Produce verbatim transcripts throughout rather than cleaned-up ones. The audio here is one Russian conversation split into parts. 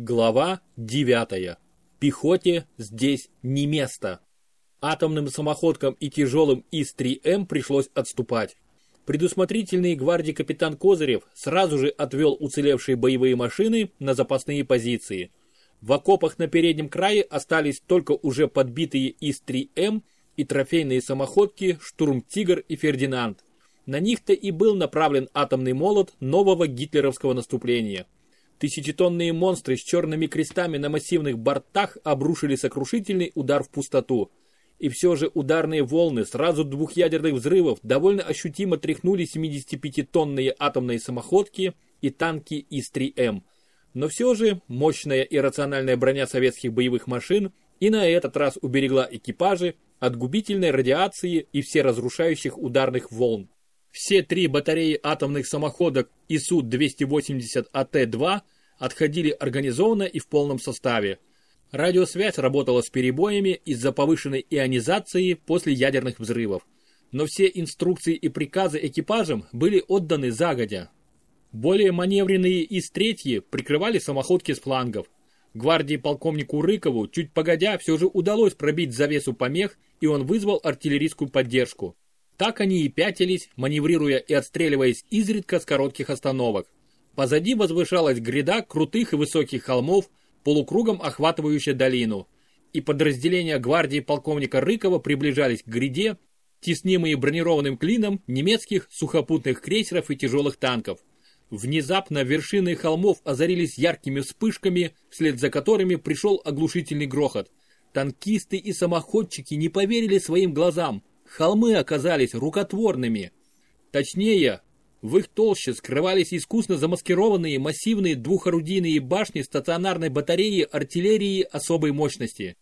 Глава девятая. Пехоте здесь не место. Атомным самоходкам и тяжелым ИС три эм пришлось отступать. Предусмотрительный гвардии капитан Козырев сразу же отвел уцелевшие боевые машины на запасные позиции. В окопах на переднем крае остались только уже подбитые ИС три эм и трофейные самоходки «Штурм-Тигр» и «Фердинанд». На них-то и был направлен атомный молот нового гитлеровского наступления. Тысячетонные монстры с черными крестами на массивных бортах обрушили сокрушительный удар в пустоту. И все же ударные волны сразу двух ядерных взрывов довольно ощутимо тряхнули семидесятипятитонные атомные самоходки и танки ИС три эм. Но все же мощная и рациональная броня советских боевых машин и на этот раз уберегла экипажи от губительной радиации и всеразрушающих ударных волн. Все три батареи атомных самоходок ИСУ двести восемьдесят А Т два отходили организованно и в полном составе. Радиосвязь работала с перебоями из-за повышенной ионизации после ядерных взрывов. Но все инструкции и приказы экипажам были отданы загодя. Более маневренные ИС три прикрывали самоходки с флангов. Гвардии полковнику Рыкову чуть погодя все же удалось пробить завесу помех, и он вызвал артиллерийскую поддержку. Так они и пятились, маневрируя и отстреливаясь изредка с коротких остановок. Позади возвышалась гряда крутых и высоких холмов, полукругом охватывающая долину. И подразделения гвардии полковника Рыкова приближались к гряде, теснимые бронированным клином немецких сухопутных крейсеров и тяжелых танков. Внезапно вершины холмов озарились яркими вспышками, вслед за которыми пришел оглушительный грохот. Танкисты и самоходчики не поверили своим глазам. Холмы оказались рукотворными. Точнее, в их толще скрывались искусно замаскированные массивные двухорудийные башни стационарной батареи артиллерии особой мощности.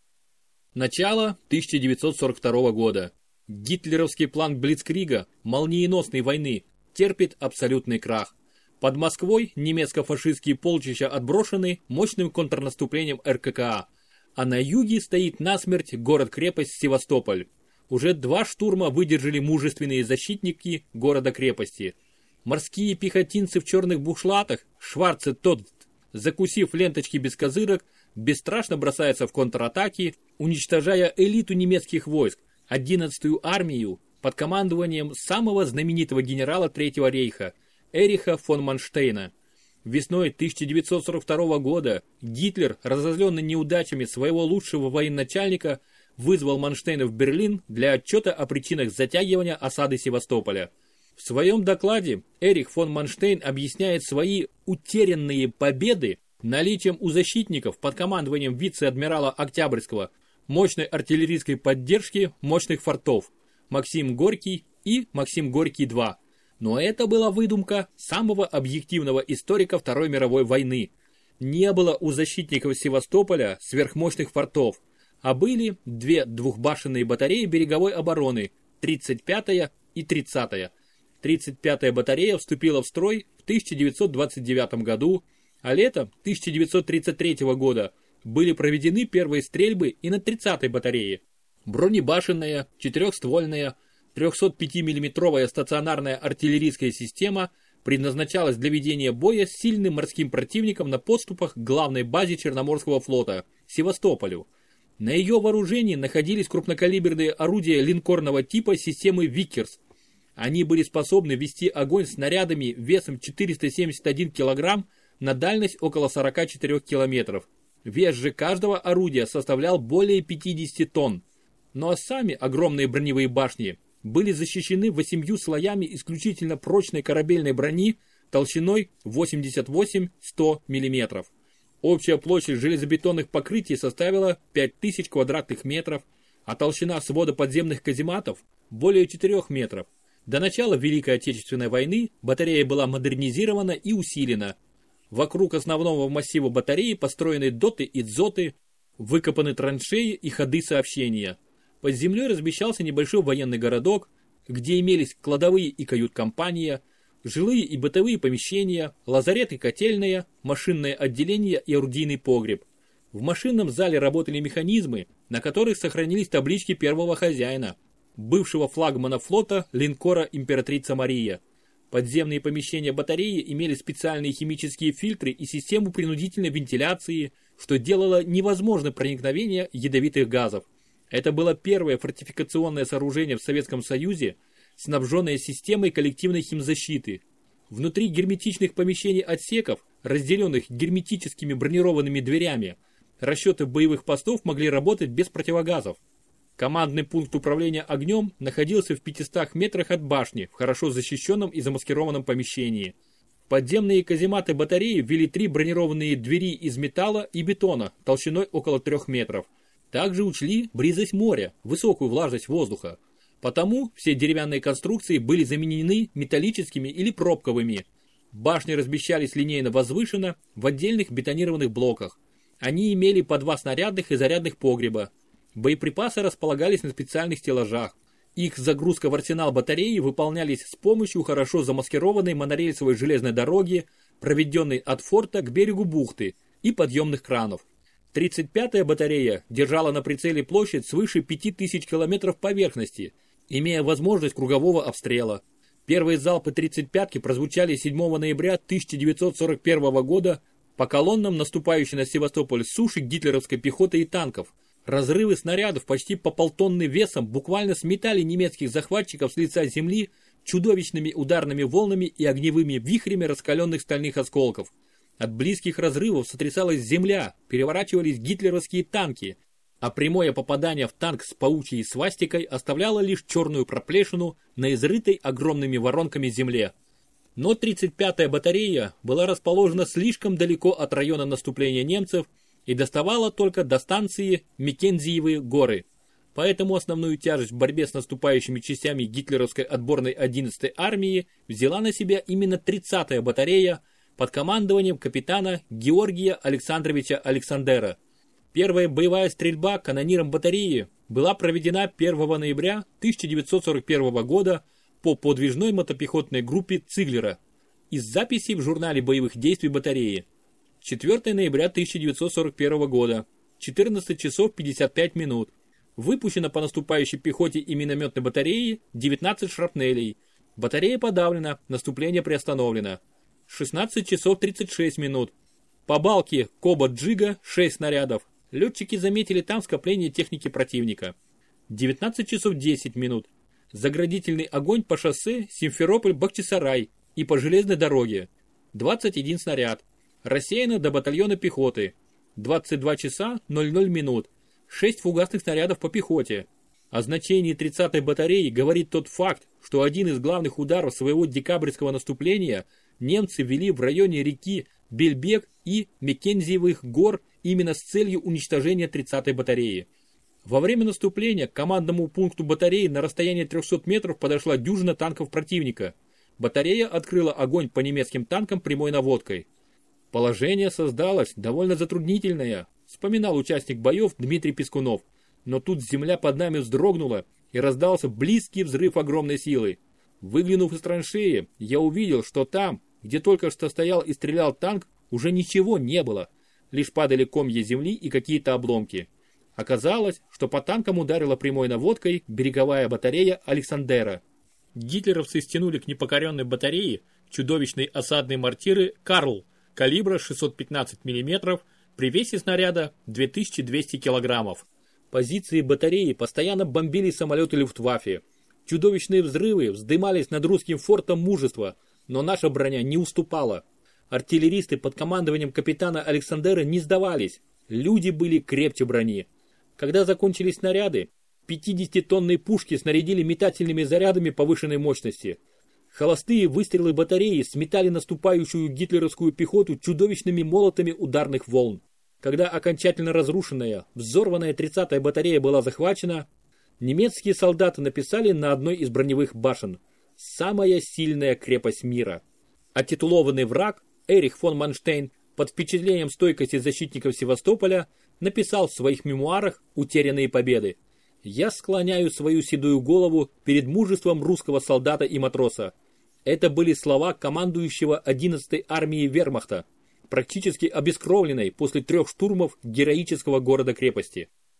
Начало тысяча девятьсот сорок второго года. Гитлеровский план Блицкрига, молниеносной войны, терпит абсолютный крах. Под Москвой немецко-фашистские полчища отброшены мощным контрнаступлением эр ка ка а, а на юге стоит насмерть город-крепость Севастополь. Уже два штурма выдержали мужественные защитники города-крепости. Морские пехотинцы в черных бушлатах, Шварц и Тодд, закусив ленточки без козырок, бесстрашно бросаются в контратаки, уничтожая элиту немецких войск, одиннадцатую армию, под командованием самого знаменитого генерала Третьего рейха, Эриха фон Манштейна. Весной тысяча девятьсот сорок второго года Гитлер, разозленный неудачами своего лучшего военачальника, вызвал Манштейна в Берлин для отчета о причинах затягивания осады Севастополя. В своем докладе Эрих фон Манштейн объясняет свои утерянные победы наличием у защитников под командованием вице-адмирала Октябрьского мощной артиллерийской поддержки мощных фортов Максим Горький и Максим Горький-два. Но это была выдумка самого объективного историка Второй мировой войны. Не было у защитников Севастополя сверхмощных фортов, а были две двухбашенные батареи береговой обороны, тридцать пятая и тридцатая. тридцать пятая батарея вступила в строй в тысяча девятьсот двадцать девятом году, а летом тысяча девятьсот тридцать третьего года были проведены первые стрельбы и на тридцатой батарее. Бронебашенная, четырехствольная, трехсот пяти миллиметровая стационарная артиллерийская система предназначалась для ведения боя с сильным морским противником на подступах к главной базе Черноморского флота – Севастополю. На ее вооружении находились крупнокалиберные орудия линкорного типа системы «Виккерс». Они были способны вести огонь снарядами весом четыреста семьдесят один килограмм на дальность около сорока четырёх километров. Вес же каждого орудия составлял более пятидесяти тонн. Ну а сами огромные броневые башни были защищены восемью слоями исключительно прочной корабельной брони толщиной восемьдесят восемь - сто миллиметров. Общая площадь железобетонных покрытий составила пять тысяч квадратных метров, а толщина свода подземных казематов более четырёх метров. До начала Великой Отечественной войны батарея была модернизирована и усилена. Вокруг основного массива батареи построены доты и дзоты, выкопаны траншеи и ходы сообщения. Под землей размещался небольшой военный городок, где имелись кладовые и кают-компания, жилые и бытовые помещения, лазарет и котельная, машинное отделение и орудийный погреб. В машинном зале работали механизмы, на которых сохранились таблички первого хозяина, бывшего флагмана флота линкора «Императрица Мария». Подземные помещения батареи имели специальные химические фильтры и систему принудительной вентиляции, что делало невозможным проникновение ядовитых газов. Это было первое фортификационное сооружение в Советском Союзе, снабженное системой коллективной химзащиты. Внутри герметичных помещений отсеков, разделенных герметическими бронированными дверями, расчеты боевых постов могли работать без противогазов. Командный пункт управления огнем находился в пятистах метрах от башни в хорошо защищенном и замаскированном помещении. Подземные казематы батареи ввели три бронированные двери из металла и бетона толщиной около трех метров. Также учли близость моря, высокую влажность воздуха. Потому все деревянные конструкции были заменены металлическими или пробковыми. Башни размещались линейно возвышенно в отдельных бетонированных блоках. Они имели по два снарядных и зарядных погреба. Боеприпасы располагались на специальных стеллажах. Их загрузка в арсенал батареи выполнялись с помощью хорошо замаскированной монорельсовой железной дороги, проведенной от форта к берегу бухты, и подъемных кранов. тридцать пятая батарея держала на прицеле площадь свыше пяти тысяч километров поверхности, имея возможность кругового обстрела. Первые залпы тридцать пятки прозвучали седьмого ноября тысяча девятьсот сорок первого года по колоннам наступающей на Севастополь с суши гитлеровской пехоты и танков. Разрывы снарядов почти по полтонны весом буквально сметали немецких захватчиков с лица земли чудовищными ударными волнами и огневыми вихрями раскаленных стальных осколков. От близких разрывов сотрясалась земля, переворачивались гитлеровские танки, а прямое попадание в танк с паучьей свастикой оставляло лишь черную проплешину на изрытой огромными воронками земле. Но тридцать пятая батарея была расположена слишком далеко от района наступления немцев и доставала только до станции Маккензиевые горы. Поэтому основную тяжесть в борьбе с наступающими частями гитлеровской отборной одиннадцатой армии взяла на себя именно тридцатая батарея под командованием капитана Георгия Александровича Александера. Первая боевая стрельба канониром батареи была проведена первого ноября тысяча девятьсот сорок первого года по подвижной мотопехотной группе Циглера из записей в журнале боевых действий батареи. четвёртого ноября тысяча девятьсот сорок первого года, четырнадцать часов пятьдесят пять минут. Выпущено по наступающей пехоте и минометной батареи девятнадцать шрапнелей. Батарея подавлена, наступление приостановлено. шестнадцать часов тридцать шесть минут. По балке Коба-Джига шесть снарядов. Летчики заметили там скопление техники противника. девятнадцать часов десять минут. Заградительный огонь по шоссе Симферополь-Бахчисарай и по железной дороге. двадцать один снаряд. Рассеяно до батальона пехоты. двадцать два часа ноль ноль минут. шесть фугасных снарядов по пехоте. О значении тридцатой батареи говорит тот факт, что один из главных ударов своего декабрьского наступления немцы вели в районе реки Бельбек и Маккензиевых гор именно с целью уничтожения тридцатой батареи. Во время наступления к командному пункту батареи на расстоянии трехсот метров подошла дюжина танков противника. Батарея открыла огонь по немецким танкам прямой наводкой. Положение создалось довольно затруднительное, вспоминал участник боев Дмитрий Пискунов. Но тут земля под нами вздрогнула и раздался близкий взрыв огромной силы. Выглянув из траншеи, я увидел, что там, где только что стоял и стрелял танк, уже ничего не было. Лишь падали комья земли и какие-то обломки. Оказалось, что по танкам ударила прямой наводкой береговая батарея Александера. Гитлеровцы стянули к непокоренной батарее чудовищные осадные мортиры «Карл» калибра шестьсот пятнадцать миллиметров при весе снаряда две тысячи двести килограммов. Позиции батареи постоянно бомбили самолеты Люфтваффе. Чудовищные взрывы вздымались над русским фортом Мужество, но наша броня не уступала. Артиллеристы под командованием капитана Александера не сдавались. Люди были крепче брони. Когда закончились снаряды, пятидесятитонные пушки снарядили метательными зарядами повышенной мощности. Холостые выстрелы батареи сметали наступающую гитлеровскую пехоту чудовищными молотами ударных волн. Когда окончательно разрушенная, взорванная тридцатая батарея была захвачена, немецкие солдаты написали на одной из броневых башен: «Самая сильная крепость мира». А титулованный враг Эрих фон Манштейн под впечатлением стойкости защитников Севастополя написал в своих мемуарах «Утерянные победы». «Я склоняю свою седую голову перед мужеством русского солдата и матроса». Это были слова командующего одиннадцатой армией вермахта, практически обескровленной после трех штурмов героического города-крепости.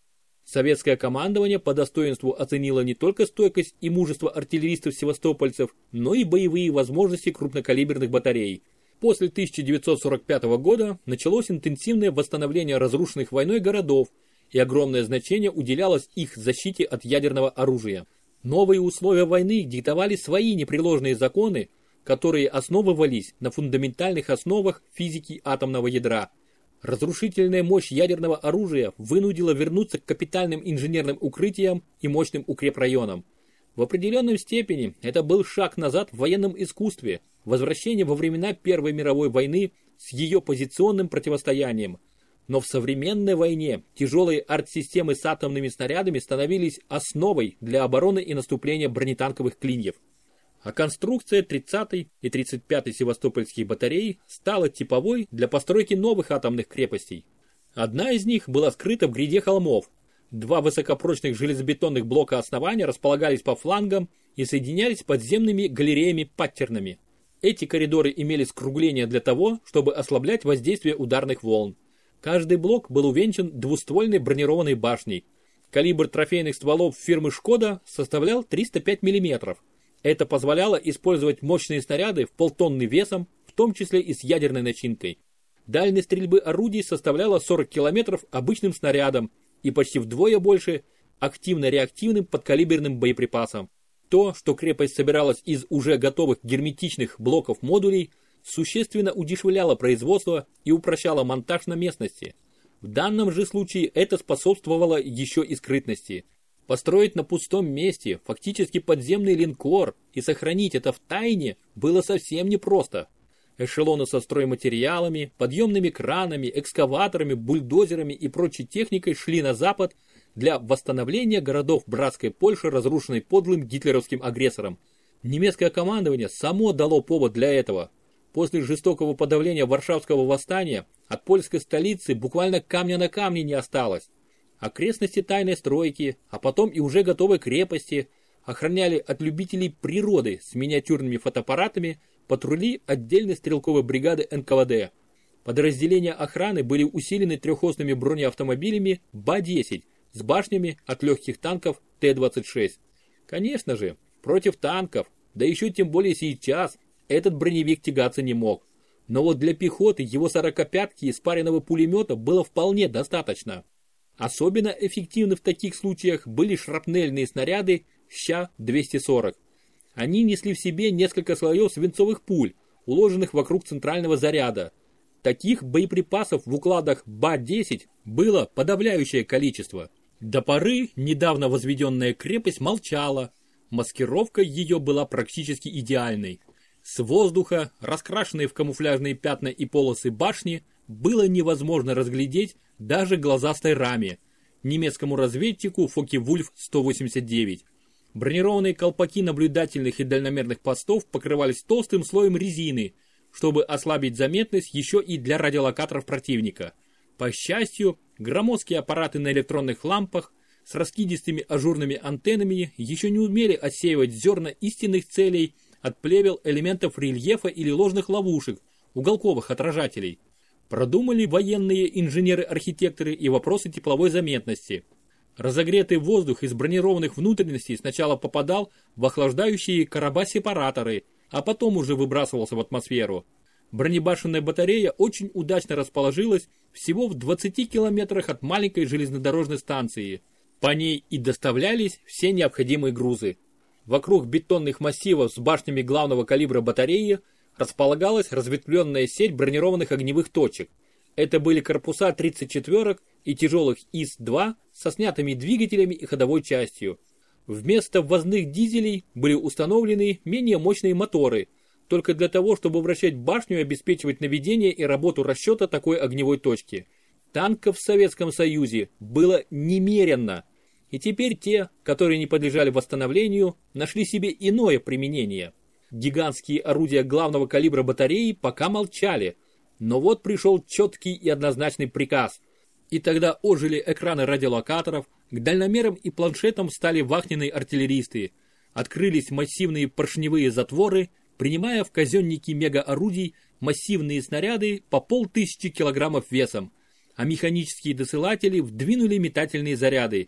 Советское командование по достоинству оценило не только стойкость и мужество артиллеристов-севастопольцев, но и боевые возможности крупнокалиберных батарей. После тысяча девятьсот сорок пятого года началось интенсивное восстановление разрушенных войной городов, и огромное значение уделялось их защите от ядерного оружия. Новые условия войны диктовали свои непреложные законы, которые основывались на фундаментальных основах физики атомного ядра. Разрушительная мощь ядерного оружия вынудила вернуться к капитальным инженерным укрытиям и мощным укрепрайонам. В определенной степени это был шаг назад в военном искусстве, возвращение во времена Первой мировой войны с ее позиционным противостоянием. Но в современной войне тяжелые артсистемы с атомными снарядами становились основой для обороны и наступления бронетанковых клиньев. А конструкция тридцатой и тридцать пятой севастопольских батарей стала типовой для постройки новых атомных крепостей. Одна из них была скрыта в гряде холмов. Два высокопрочных железобетонных блока основания располагались по флангам и соединялись подземными галереями-паттернами. Эти коридоры имели скругление для того, чтобы ослаблять воздействие ударных волн. Каждый блок был увенчан двуствольной бронированной башней. Калибр трофейных стволов фирмы «Шкода» составлял триста пять миллиметров. Это позволяло использовать мощные снаряды в полтонны весом, в том числе и с ядерной начинкой. Дальность стрельбы орудий составляла сорок километров обычным снарядом и почти вдвое больше активно-реактивным подкалиберным боеприпасом. То, что крепость собиралась из уже готовых герметичных блоков модулей, существенно удешевляло производство и упрощало монтаж на местности. В данном же случае это способствовало еще и скрытности. Построить на пустом месте фактически подземный линкор и сохранить это в тайне было совсем непросто. Эшелоны со стройматериалами, подъемными кранами, экскаваторами, бульдозерами и прочей техникой шли на запад для восстановления городов братской Польши, разрушенной подлым гитлеровским агрессором. Немецкое командование само дало повод для этого. После жестокого подавления Варшавского восстания от польской столицы буквально камня на камне не осталось. Окрестности тайной стройки, а потом и уже готовой крепости охраняли от любителей природы с миниатюрными фотоаппаратами патрули отдельной стрелковой бригады эн ка вэ дэ. Подразделения охраны были усилены трехосными бронеавтомобилями Ба десять с башнями от легких танков Тэ двадцать шесть. Конечно же, против танков, да еще тем более сейчас, этот броневик тягаться не мог. Но вот для пехоты его сорокопятки и спаренного пулемета было вполне достаточно. Особенно эффективны в таких случаях были шрапнельные снаряды Ща двести сорок. Они несли в себе несколько слоев свинцовых пуль, уложенных вокруг центрального заряда. Таких боеприпасов в укладах Ба десять было подавляющее количество. До поры недавно возведенная крепость молчала. Маскировка ее была практически идеальной. С воздуха, раскрашенные в камуфляжные пятна и полосы башни, было невозможно разглядеть даже глазастой раме, немецкому разведчику Фокке-Вульф сто восемьдесят девять. Бронированные колпаки наблюдательных и дальномерных постов покрывались толстым слоем резины, чтобы ослабить заметность еще и для радиолокаторов противника. По счастью, громоздкие аппараты на электронных лампах с раскидистыми ажурными антеннами еще не умели отсеивать зерна истинных целей от плевел элементов рельефа или ложных ловушек, уголковых отражателей. Продумали военные инженеры-архитекторы и вопросы тепловой заметности. Разогретый воздух из бронированных внутренностей сначала попадал в охлаждающие короба-сепараторы, а потом уже выбрасывался в атмосферу. Бронебашенная батарея очень удачно расположилась всего в двадцати километрах от маленькой железнодорожной станции. По ней и доставлялись все необходимые грузы. Вокруг бетонных массивов с башнями главного калибра батареи располагалась разветвленная сеть бронированных огневых точек. Это были корпуса тридцать четверок и тяжелых ИС два со снятыми двигателями и ходовой частью. Вместо ввозных дизелей были установлены менее мощные моторы, только для того, чтобы вращать башню и обеспечивать наведение и работу расчета такой огневой точки. Танков в Советском Союзе было немерено, и теперь те, которые не подлежали восстановлению, нашли себе иное применение. Гигантские орудия главного калибра батареи пока молчали, но вот пришел четкий и однозначный приказ. И тогда ожили экраны радиолокаторов, к дальномерам и планшетам стали вахтенные артиллеристы. Открылись массивные поршневые затворы, принимая в казенники мегаорудий массивные снаряды по полтысячи килограммов весом, а механические досылатели вдвинули метательные заряды,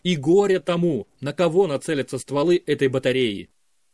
И горе тому, на кого нацелятся стволы этой батареи.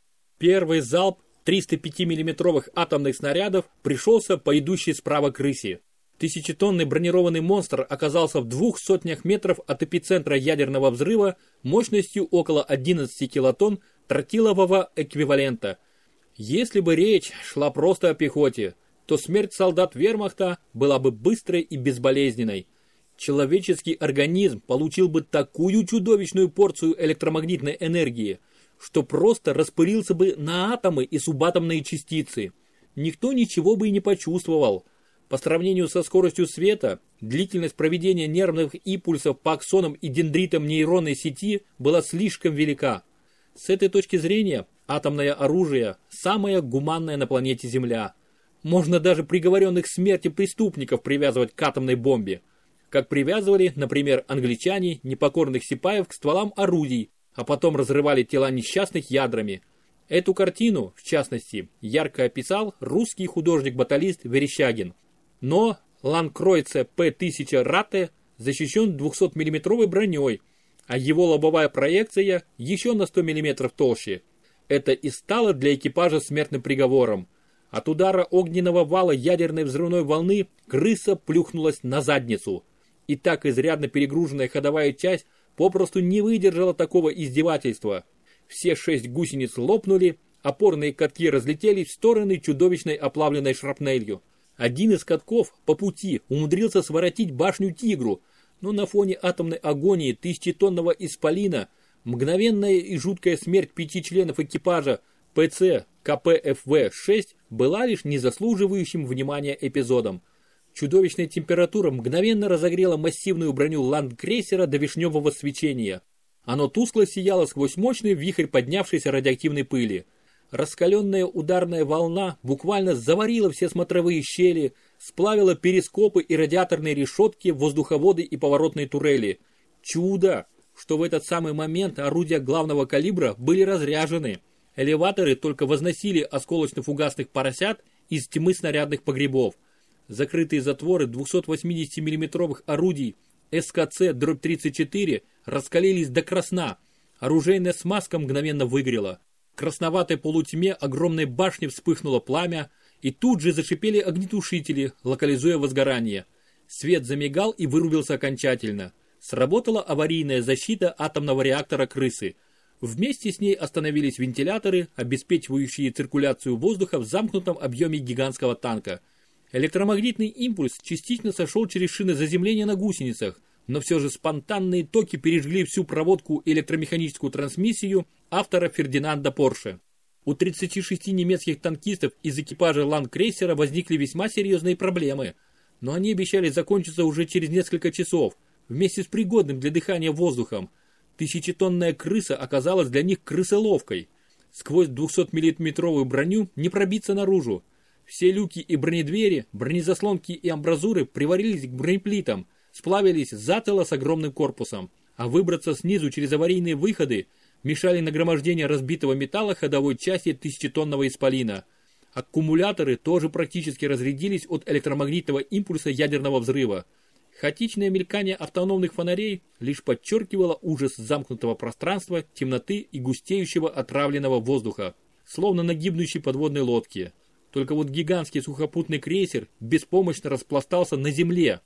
Первый залп триста пятимиллиметровых атомных снарядов пришелся по идущей справа крысе. Тысячетонный бронированный монстр оказался в двух сотнях метров от эпицентра ядерного взрыва мощностью около одиннадцати килотонн тротилового эквивалента. Если бы речь шла просто о пехоте, то смерть солдат вермахта была бы быстрой и безболезненной. Человеческий организм получил бы такую чудовищную порцию электромагнитной энергии, что просто распылился бы на атомы и субатомные частицы. Никто ничего бы и не почувствовал. По сравнению со скоростью света, длительность проведения нервных импульсов по аксонам и дендритам нейронной сети была слишком велика. С этой точки зрения, атомное оружие – самое гуманное на планете Земля. Можно даже приговоренных к смерти преступников привязывать к атомной бомбе. Как привязывали, например, англичане непокорных сипаев к стволам орудий, а потом разрывали тела несчастных ядрами. Эту картину, в частности, ярко описал русский художник-баталист Верещагин. Но Ланкройце П тысяча Рате защищен двухсотмиллиметровой броней, а его лобовая проекция еще на сто миллиметров толще. Это и стало для экипажа смертным приговором. От удара огненного вала ядерной взрывной волны крыса плюхнулась на задницу. И так изрядно перегруженная ходовая часть попросту не выдержала такого издевательства. Все шесть гусениц лопнули, опорные катки разлетелись в стороны чудовищной оплавленной шрапнелью. Один из катков по пути умудрился своротить башню Тигру, но на фоне атомной агонии тысячетонного исполина мгновенная и жуткая смерть пяти членов экипажа П Ц К П Ф В шесть была лишь незаслуживающим внимания эпизодом. Чудовищная температура мгновенно разогрела массивную броню ландкрейсера до вишневого свечения. Оно тускло сияло сквозь мощный вихрь поднявшейся радиоактивной пыли. Раскаленная ударная волна буквально заварила все смотровые щели, сплавила перископы и радиаторные решетки, воздуховоды и поворотные турели. Чудо, что в этот самый момент орудия главного калибра были разряжены. Элеваторы только возносили осколочно-фугасных поросят из тьмы снарядных погребов. Закрытые затворы двухсотвосьмидесятимиллиметровых орудий С К Ц тридцать четыре раскалились до красна. Оружейная смазка мгновенно выгорела. В красноватой полутьме огромной башни вспыхнуло пламя, и тут же зашипели огнетушители, локализуя возгорание. Свет замигал и вырубился окончательно. Сработала аварийная защита атомного реактора крысы. Вместе с ней остановились вентиляторы, обеспечивающие циркуляцию воздуха в замкнутом объеме гигантского танка. Электромагнитный импульс частично сошел через шины заземления на гусеницах, но все же спонтанные токи пережгли всю проводку и электромеханическую трансмиссию автора Фердинанда Порше. У тридцати шести немецких танкистов из экипажа ландкрейсера возникли весьма серьезные проблемы, но они обещали закончиться уже через несколько часов, вместе с пригодным для дыхания воздухом. Тысячетонная крыса оказалась для них крысоловкой. Сквозь двухсотмиллиметровую броню не пробиться наружу. Все люки и бронедвери, бронезаслонки и амбразуры приварились к бронеплитам, сплавились затыло с огромным корпусом, а выбраться снизу через аварийные выходы мешали нагромождение разбитого металла ходовой части тысячетонного исполина. Аккумуляторы тоже практически разрядились от электромагнитного импульса ядерного взрыва. Хаотичное мелькание автономных фонарей лишь подчеркивало ужас замкнутого пространства, темноты и густеющего отравленного воздуха, словно на гибнущей подводной лодке. Только вот гигантский сухопутный крейсер беспомощно распластался на земле.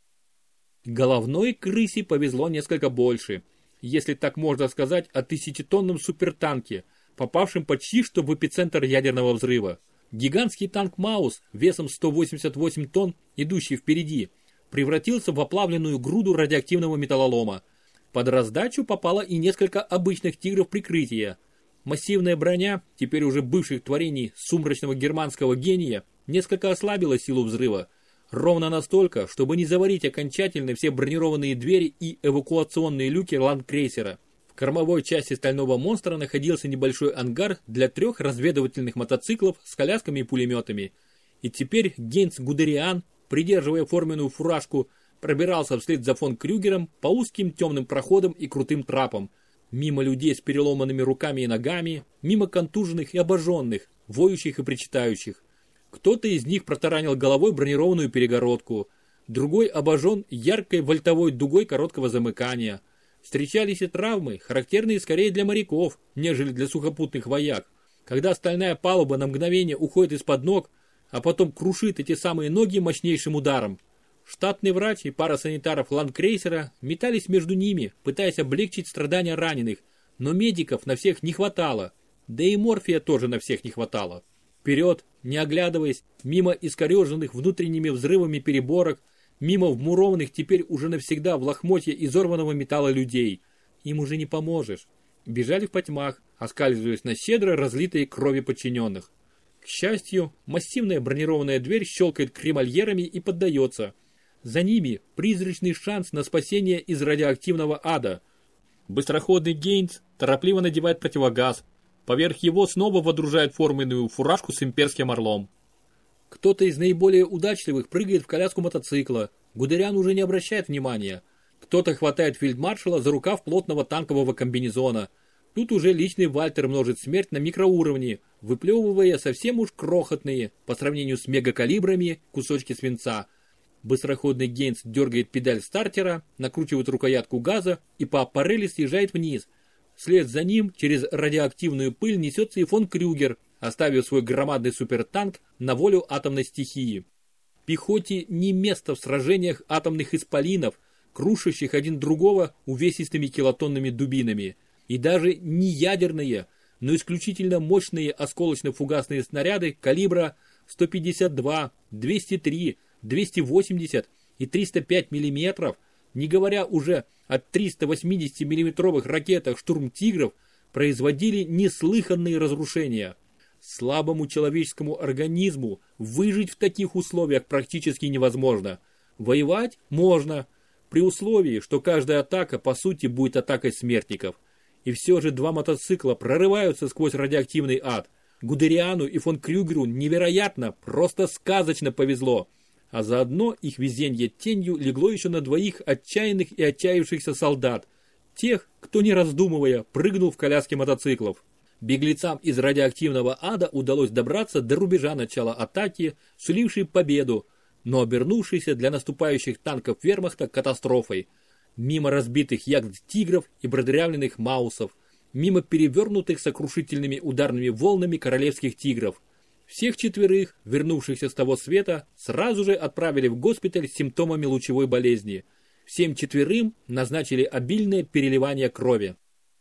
Головной крысе повезло несколько больше, если так можно сказать о тысячетонном супертанке, попавшем почти что в эпицентр ядерного взрыва. Гигантский танк Маус весом сто восемьдесят восемь тонн, идущий впереди, превратился в оплавленную груду радиоактивного металлолома. Под раздачу попало и несколько обычных тигров прикрытия. Массивная броня, теперь уже бывших творений сумрачного германского гения, несколько ослабила силу взрыва. Ровно настолько, чтобы не заварить окончательно все бронированные двери и эвакуационные люки ландкрейсера. В кормовой части стального монстра находился небольшой ангар для трех разведывательных мотоциклов с колясками и пулеметами. И теперь Гейнц Гудериан, придерживая форменную фуражку, пробирался вслед за фон Крюгером по узким темным проходам и крутым трапам, мимо людей с переломанными руками и ногами, мимо контуженных и обожженных, воющих и причитающих. Кто-то из них протаранил головой бронированную перегородку, другой обожжен яркой вольтовой дугой короткого замыкания. Встречались и травмы, характерные скорее для моряков, нежели для сухопутных вояк, когда стальная палуба на мгновение уходит из-под ног, а потом крушит эти самые ноги мощнейшим ударом. Штатный врач и пара санитаров ландкрейсера метались между ними, пытаясь облегчить страдания раненых, но медиков на всех не хватало, да и морфия тоже на всех не хватало. Вперед, не оглядываясь, мимо искореженных внутренними взрывами переборок, мимо вмурованных теперь уже навсегда в лохмотье изорванного металла людей. Им уже не поможешь. Бежали в потьмах, оскальзываясь на щедро разлитой крови подчиненных. К счастью, массивная бронированная дверь щелкает кремольерами и поддается. За ними призрачный шанс на спасение из радиоактивного ада. Быстроходный Гейнс торопливо надевает противогаз. Поверх его снова водружает форменную фуражку с имперским орлом. Кто-то из наиболее удачливых прыгает в коляску мотоцикла. Гудериан уже не обращает внимания. Кто-то хватает фельдмаршала за рукав плотного танкового комбинезона. Тут уже личный Вальтер множит смерть на микроуровне, выплевывая совсем уж крохотные, по сравнению с мегакалибрами, кусочки свинца. Быстроходный Гейнс дергает педаль стартера, накручивает рукоятку газа и по аппарели съезжает вниз. Вслед за ним через радиоактивную пыль несется и фон Крюгер, оставив свой громадный супертанк на волю атомной стихии. Пехоте не место в сражениях атомных исполинов, крушащих один другого увесистыми килотонными дубинами. И даже не ядерные, но исключительно мощные осколочно-фугасные снаряды калибра сто пятьдесят два, двести три, двести восемьдесят и триста пять миллиметров, не говоря уже о триста восьмидесятимиллиметровых ракетах «Штурм-Тигров», производили неслыханные разрушения. Слабому человеческому организму выжить в таких условиях практически невозможно. Воевать можно, при условии, что каждая атака по сути будет атакой смертников. И все же два мотоцикла прорываются сквозь радиоактивный ад. Гудериану и фон Крюгеру невероятно, просто сказочно повезло. А заодно их везенье тенью легло еще на двоих отчаянных и отчаявшихся солдат. Тех, кто не раздумывая прыгнул в коляске мотоциклов. Беглецам из радиоактивного ада удалось добраться до рубежа начала атаки, сулившей победу, но обернувшейся для наступающих танков вермахта катастрофой. Мимо разбитых яхт тигров и продырявленных маусов, мимо перевернутых сокрушительными ударными волнами королевских тигров. Всех четверых, вернувшихся с того света, сразу же отправили в госпиталь с симптомами лучевой болезни. Всем четверым назначили обильное переливание крови.